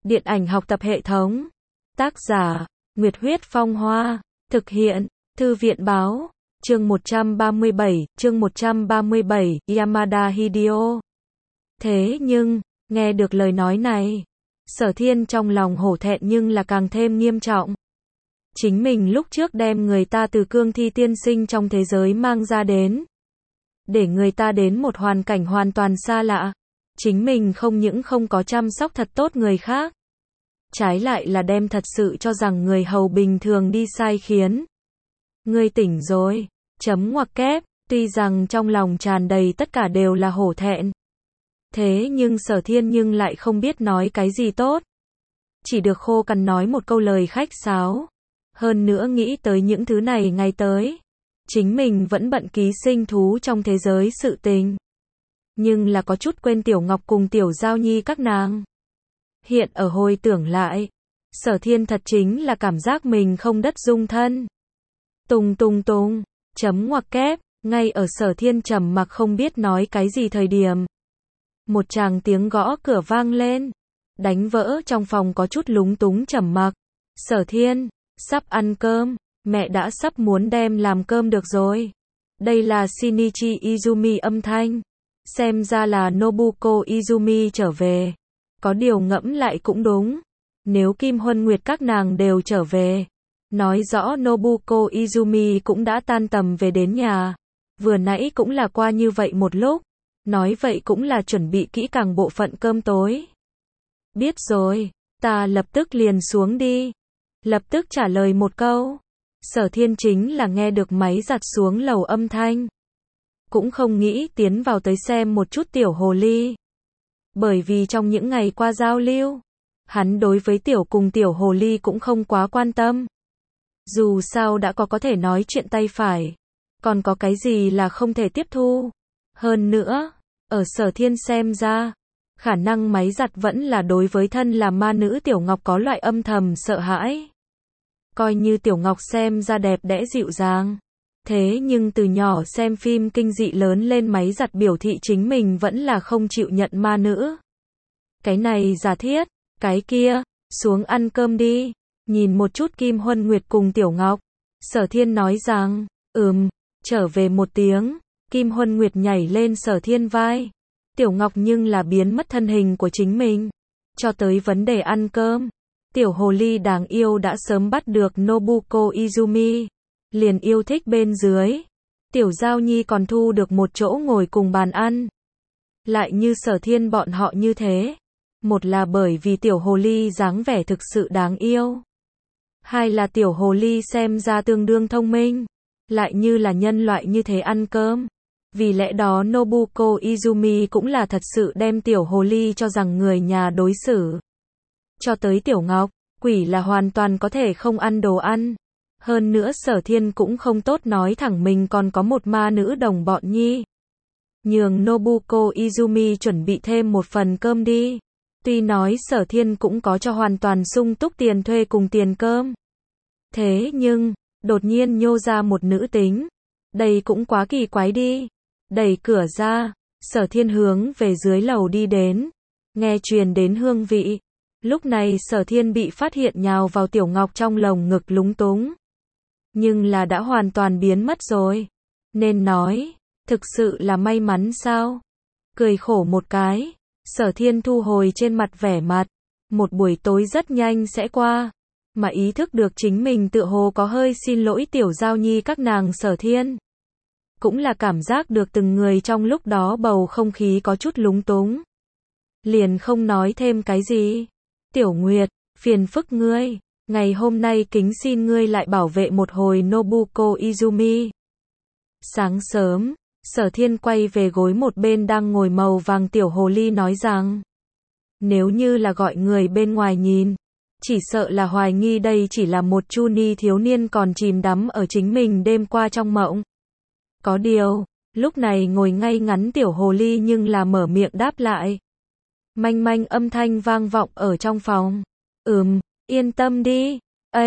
Điện ảnh học tập hệ thống. Tác giả, Nguyệt Huyết Phong Hoa. Thực hiện, Thư viện Báo. Chương 137, Yamada Hideo. Thế nhưng, nghe được lời nói này, Sở Thiên trong lòng hổ thẹn nhưng là càng thêm nghiêm trọng. Chính mình lúc trước đem người ta từ cương thi tiên sinh trong thế giới mang ra đến, để người ta đến một hoàn cảnh hoàn toàn xa lạ. Chính mình không những không có chăm sóc thật tốt người khác, trái lại là đem thật sự cho rằng người hầu bình thường đi sai khiến. Ngươi tỉnh rồi, chấm ngoặc kép, tuy rằng trong lòng tràn đầy tất cả đều là hổ thẹn. Thế nhưng Sở Thiên nhưng lại không biết nói cái gì tốt. Chỉ được khô cằn nói một câu lời khách sáo. Hơn nữa nghĩ tới những thứ này ngay tới, chính mình vẫn bận ký sinh thú trong thế giới sự tình. Nhưng là có chút quên Tiểu Ngọc cùng Tiểu Giao Nhi các nàng. Hiện ở hồi tưởng lại, Sở Thiên thật chính là cảm giác mình không đất dung thân. Tùng, chấm ngoặc kép, ngay ở Sở Thiên trầm mặc không biết nói cái gì thời điểm. Một tràng tiếng gõ cửa vang lên, đánh vỡ trong phòng có chút lúng túng trầm mặc. Sở Thiên, sắp ăn cơm, mẹ đã sắp muốn đem làm cơm được rồi. Đây là Shinichi Izumi âm thanh. Xem ra là Nobuko Izumi trở về. Có điều ngẫm lại cũng đúng. Nếu Kim Huân Nguyệt các nàng đều trở về, nói rõ Nobuko Izumi cũng đã tan tầm về đến nhà. Vừa nãy cũng là qua như vậy một lúc. Nói vậy cũng là chuẩn bị kỹ càng bộ phận cơm tối. Biết rồi, ta lập tức liền xuống đi. Lập tức trả lời một câu. Sở Thiên chính là nghe được máy giặt xuống lầu âm thanh. Cũng không nghĩ tiến vào tới xem một chút tiểu hồ ly. Bởi vì trong những ngày qua giao lưu, hắn đối với tiểu hồ ly cũng không quá quan tâm. Dù sao đã có thể nói chuyện tay phải, còn có cái gì là không thể tiếp thu. Hơn nữa, ở Sở Thiên xem ra, khả năng máy giặt vẫn là đối với thân là ma nữ Tiểu Ngọc có loại âm thầm sợ hãi. Coi như Tiểu Ngọc xem ra đẹp đẽ dịu dàng. Thế nhưng từ nhỏ xem phim kinh dị lớn lên máy giặt biểu thị chính mình vẫn là không chịu nhận ma nữ. Cái này giả thiết, cái kia, xuống ăn cơm đi. Nhìn một chút Kim Huân Nguyệt cùng Tiểu Ngọc, Sở Thiên nói rằng, trở về một tiếng. Kim Huân Nguyệt nhảy lên Sở Thiên vai. Tiểu Ngọc nhưng là biến mất thân hình của chính mình. Cho tới vấn đề ăn cơm, tiểu hồ ly đáng yêu đã sớm bắt được Nobuko Izumi, liền yêu thích bên dưới. Tiểu Giao Nhi còn thu được một chỗ ngồi cùng bàn ăn. Lại như Sở Thiên bọn họ như thế. Một là bởi vì tiểu hồ ly dáng vẻ thực sự đáng yêu. Hai là tiểu hồ ly xem ra tương đương thông minh. Lại như là nhân loại như thế ăn cơm. Vì lẽ đó Nobuko Izumi cũng là thật sự đem tiểu hồ ly cho rằng người nhà đối xử. Cho tới Tiểu Ngọc, quỷ là hoàn toàn có thể không ăn đồ ăn. Hơn nữa Sở Thiên cũng không tốt nói thẳng mình còn có một ma nữ đồng bọn nhi. Nhường Nobuko Izumi chuẩn bị thêm một phần cơm đi. Tuy nói Sở Thiên cũng có cho hoàn toàn sung túc tiền thuê cùng tiền cơm. Thế nhưng, đột nhiên nhô ra một nữ tính. Đây cũng quá kỳ quái đi. Đẩy cửa ra, Sở Thiên hướng về dưới lầu đi đến. Nghe truyền đến hương vị. Lúc này Sở Thiên bị phát hiện nhào vào Tiểu Ngọc trong lồng ngực lúng túng. Nhưng là đã hoàn toàn biến mất rồi. Nên nói, thực sự là may mắn sao? Cười khổ một cái, Sở Thiên thu hồi trên mặt vẻ mặt. Một buổi tối rất nhanh sẽ qua. Mà ý thức được chính mình tựa hồ có hơi xin lỗi Tiểu Giao Nhi các nàng. Sở Thiên cũng là cảm giác được từng người trong lúc đó bầu không khí có chút lúng túng. Liền không nói thêm cái gì. Tiểu Nguyệt, phiền phức ngươi. Ngày hôm nay kính xin ngươi lại bảo vệ một hồi Nobuko Izumi. Sáng sớm, Sở Thiên quay về gối một bên đang ngồi màu vàng tiểu hồ ly nói rằng, nếu như là gọi người bên ngoài nhìn, chỉ sợ là hoài nghi đây chỉ là một chu ni thiếu niên còn chìm đắm ở chính mình đêm qua trong mộng. Có điều, lúc này ngồi ngay ngắn tiểu hồ ly nhưng là mở miệng đáp lại. Manh manh âm thanh vang vọng ở trong phòng. Yên tâm đi.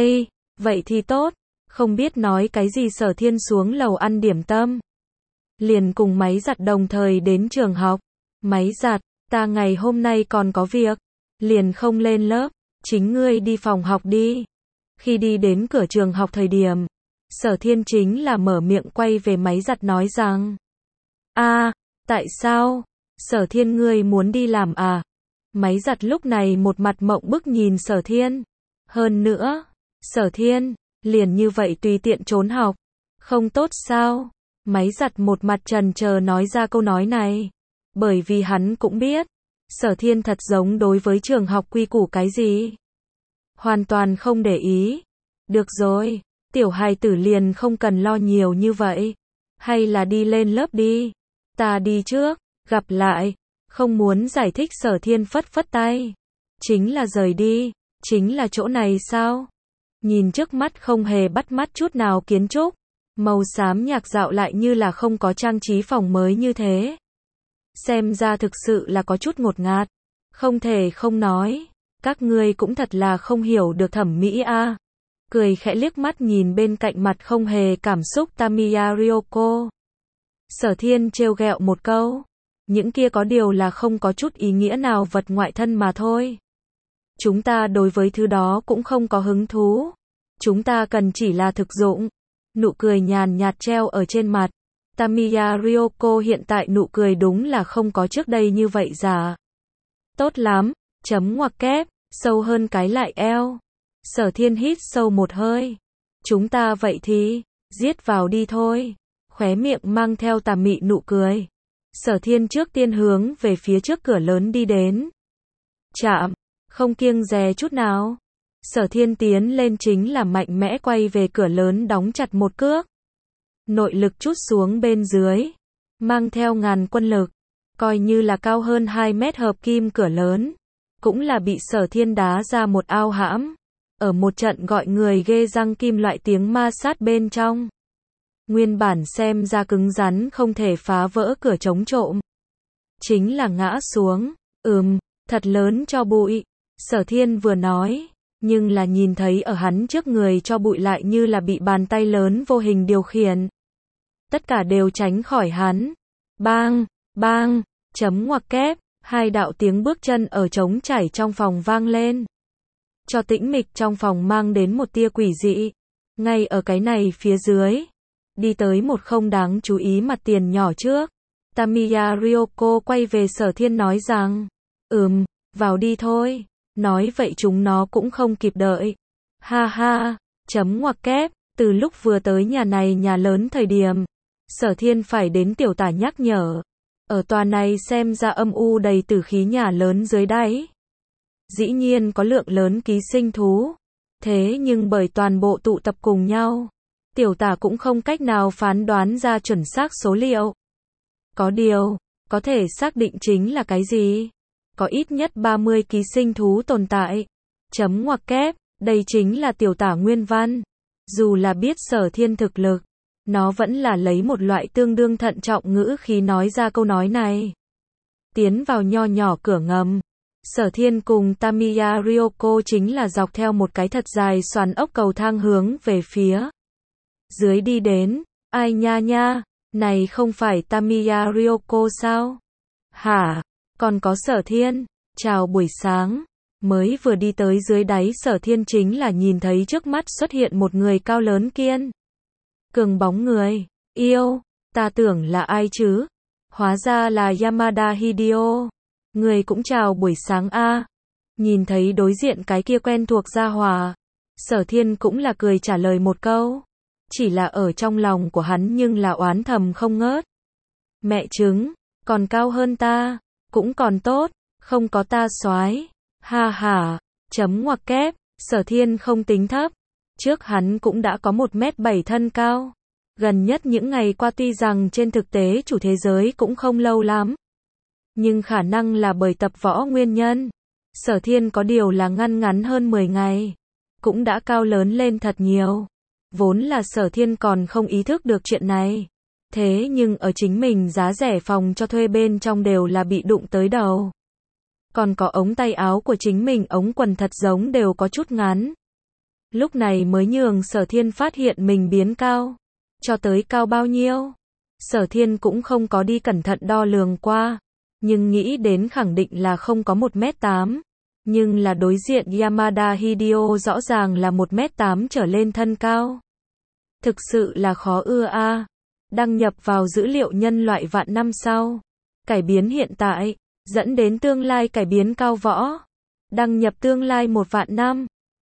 Vậy thì tốt. Không biết nói cái gì Sở Thiên xuống lầu ăn điểm tâm. Liền cùng máy giặt đồng thời đến trường học. Máy giặt, ta ngày hôm nay còn có việc. liền không lên lớp, chính ngươi đi phòng học đi. Khi đi đến cửa trường học thời điểm, Sở Thiên chính là mở miệng quay về máy giặt nói rằng, tại sao? Sở Thiên ngươi muốn đi làm à? Máy giặt lúc này một mặt mộng bức nhìn Sở Thiên. Hơn nữa, Sở Thiên, liền như vậy tùy tiện trốn học, không tốt sao? Máy giặt một mặt trần chờ nói ra câu nói này. Bởi vì hắn cũng biết, Sở Thiên thật giống đối với trường học quy củ cái gì. Hoàn toàn không để ý. Được rồi, tiểu hài tử liền không cần lo nhiều như vậy. Hay là đi lên lớp đi. Ta đi trước, gặp lại. Không muốn giải thích Sở Thiên phất phất tay. Chính là rời đi, chính là chỗ này sao? Nhìn trước mắt không hề bắt mắt chút nào kiến trúc. Màu xám nhạt dạo lại như là không có trang trí phòng mới như thế. Xem ra thực sự là có chút ngột ngạt. Không thể không nói. Các ngươi cũng thật là không hiểu được thẩm mỹ a. Cười khẽ liếc mắt nhìn bên cạnh mặt không hề cảm xúc Tamiya Ryoko. Sở Thiên trêu ghẹo một câu. Những kia có điều là không có chút ý nghĩa nào vật ngoại thân mà thôi. Chúng ta đối với thứ đó cũng không có hứng thú. Chúng ta cần chỉ là thực dụng. Nụ cười nhàn nhạt treo ở trên mặt. Tamiya Ryoko hiện tại nụ cười đúng là không có trước đây như vậy giả. Tốt lắm, chấm ngoặc kép, sâu hơn cái lại eo. Sở Thiên hít sâu một hơi. Chúng ta vậy thì, giết vào đi thôi. Khóe miệng mang theo tà mị nụ cười. Sở Thiên trước tiên hướng về phía trước cửa lớn đi đến. Chạm, không kiêng dè chút nào. Sở Thiên tiến lên chính là mạnh mẽ quay về cửa lớn đóng chặt một cước. Nội lực trút xuống bên dưới, mang theo ngàn quân lực, coi như là cao hơn 2 mét hợp kim cửa lớn, cũng là bị Sở Thiên đá ra một ao hãm, ở một trận gọi người ghê răng kim loại tiếng ma sát bên trong. Nguyên bản xem ra cứng rắn không thể phá vỡ cửa chống trộm. Chính là ngã xuống, thật lớn cho bụi. Sở Thiên vừa nói, nhưng là nhìn thấy ở hắn trước người cho bụi lại như là bị bàn tay lớn vô hình điều khiển. Tất cả đều tránh khỏi hắn. Bang, bang, chấm ngoặc kép, hai đạo tiếng bước chân ở trống chảy trong phòng vang lên. Cho tĩnh mịch trong phòng mang đến một tia quỷ dị. Ngay ở cái này phía dưới, đi tới một không đáng chú ý mặt tiền nhỏ trước. Tamiya Ryoko quay về Sở Thiên nói rằng, vào đi thôi. Nói vậy chúng nó cũng không kịp đợi. Ha ha, chấm ngoặc kép, từ lúc vừa tới nhà này nhà lớn thời điểm, Sở Thiên phải đến tiểu tả nhắc nhở. Ở tòa này xem ra âm u đầy tử khí nhà lớn dưới đáy. Dĩ nhiên có lượng lớn ký sinh thú. Thế nhưng bởi toàn bộ tụ tập cùng nhau, tiểu tả cũng không cách nào phán đoán ra chuẩn xác số liệu. Có điều, có thể xác định chính là cái gì? Có ít nhất 30 ký sinh thú tồn tại. Chấm ngoặc kép, đây chính là tiểu tả nguyên văn. Dù là biết Sở Thiên thực lực, nó vẫn là lấy một loại tương đương thận trọng ngữ khí nói ra câu nói này. Tiến vào nho nhỏ cửa ngầm, Sở Thiên cùng Tamiya Ryoko chính là dọc theo một cái thật dài xoắn ốc cầu thang hướng về phía dưới đi đến. Ai nha nha, này không phải Tamiya Ryoko sao? Hả? Còn có Sở Thiên, chào buổi sáng. Mới vừa đi tới dưới đáy Sở Thiên chính là nhìn thấy trước mắt xuất hiện một người cao lớn kiên cường bóng người. Yêu, ta tưởng là ai chứ? Hóa ra là Yamada Hideo. Người cũng chào buổi sáng a. Nhìn thấy đối diện cái kia quen thuộc gia hỏa, Sở Thiên cũng là cười trả lời một câu. Chỉ là ở trong lòng của hắn nhưng là oán thầm không ngớt. Mẹ chứng, còn cao hơn ta, cũng còn tốt, không có ta soái. Ha ha, chấm ngoặc kép, Sở Thiên không tính thấp. Trước hắn cũng đã có 1m7 thân cao. Gần nhất những ngày qua tuy rằng trên thực tế chủ thế giới cũng không lâu lắm. Nhưng khả năng là bởi tập võ nguyên nhân. Sở Thiên có điều là ngắn hơn 10 ngày. Cũng đã cao lớn lên thật nhiều. Vốn là Sở Thiên còn không ý thức được chuyện này. Thế nhưng ở chính mình giá rẻ phòng cho thuê bên trong đều là bị đụng tới đầu. Còn có ống tay áo của chính mình ống quần thật giống đều có chút ngắn. Lúc này mới nhường Sở Thiên phát hiện mình biến cao. Cho tới cao bao nhiêu? Sở Thiên cũng không có đi cẩn thận đo lường qua. Nhưng nghĩ đến khẳng định là không có 1m8. Nhưng là đối diện Yamada Hideo rõ ràng là 1m8 trở lên thân cao. Thực sự là khó ưa a. Đăng nhập vào dữ liệu nhân loại vạn năm sau. Cải biến hiện tại, dẫn đến tương lai cải biến cao võ. Đăng nhập tương lai 1 vạn năm.